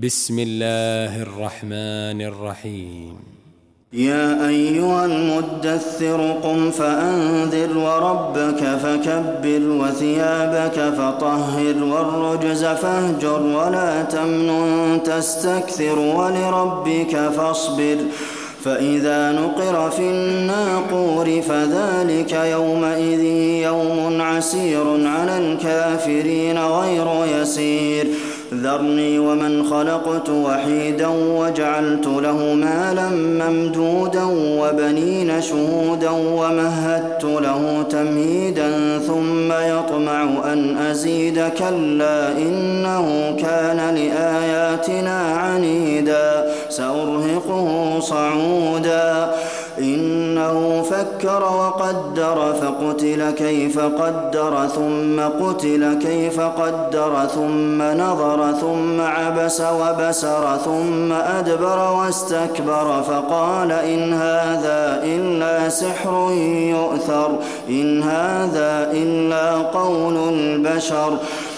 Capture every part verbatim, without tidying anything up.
بسم الله الرحمن الرحيم. يا أيها المدثر قم فأنذر وربك فكبر وثيابك فطهر والرجز فاهجر ولا تمنن تستكثر ولربك فاصبر فإذا نقر في الناقور فذلك يومئذ يوم عسير على الكافرين غير يسير ذرني ومن خلقت وحيدا وجعلت له مالا ممدودا وبنين شهودا ومهدت له تمهيدا ثم يطمع أن أزيد كلا إنه كان لآياتنا عنيدا سأرهقه صعودا إنه فكر وقدر فقتل كيف قدر ثم قتل كيف قدر ثم نظر ثم عبس وبسر ثم أدبر واستكبر فقال إن هذا إلا سحر يؤثر إن هذا إلا قول البشر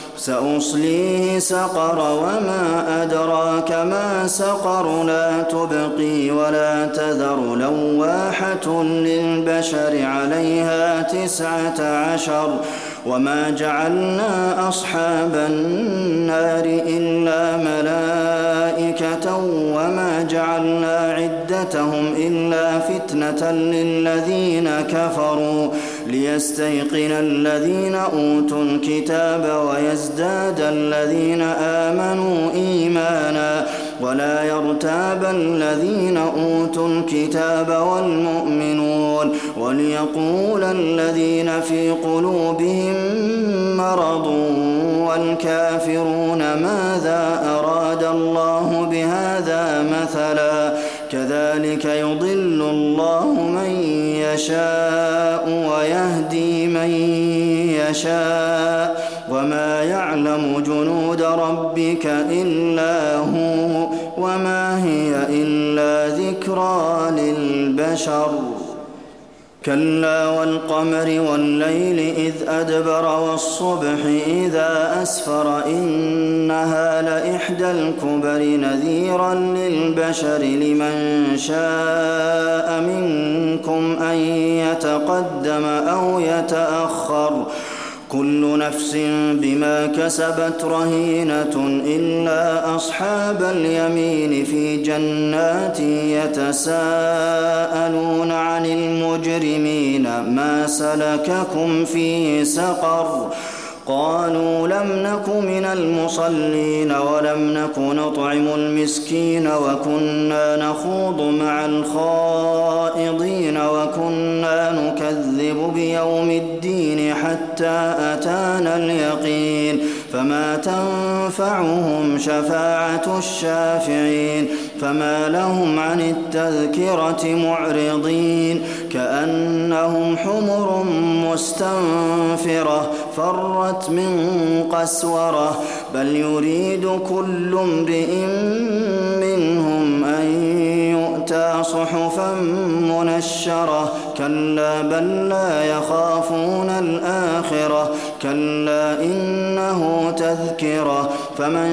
سأصليه سقر وما أدراك ما سقر لا تبقي ولا تذر لواحة للبشر عليها تسعة عشر وما جعلنا أصحاب النار إلا ملائكة وما جعلنا عدتهم إلا فتنة للذين كفروا ليستيقن الذين أوتوا الكتاب ويزداد الذين آمنوا إيمانا ولا يرتاب الذين أوتوا الكتاب والمؤمنون وليقول الذين في قلوبهم مرض والكافرون ماذا أراد الله بهذا مثلا كذلك يضل الله من يشاء ويهدي من يشاء وما يعلم جنود ربك إلا هو وما هي إلا ذكرى للبشر كلا والقمر والليل إذ أدبر والصبح إذا أسفر إنها لإحدى الكبر نذيرا للبشر لمن شاء منكم أن يتقدم أو يتأخر كل نفس بما كسبت رهينة إلا أصحاب اليمين في جنات يتساءلون عن المجرمين ما سلككم في سقر قالوا لم نك من المصلين ولم نك نطعم المسكين وكنا نخوض مع الخائضين وكنا نكذب بيوم الدين حتى أتانا اليقين فما تنفعهم شفاعة الشافعين فما لهم عن التذكرة معرضين كأنهم حمر مستنفرة فرت من قسورة بل يريد كل امرئ منهم أن يؤتى صحفا منشرة كلا بل لا يخافون الآخرة كلا إنه تذكرة فمن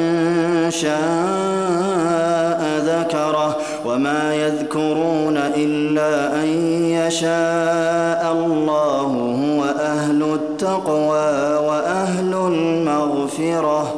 شاء ذكره وما يذكرون إلا أن يشاء الله هو أهل التقوى وأهل المغفرة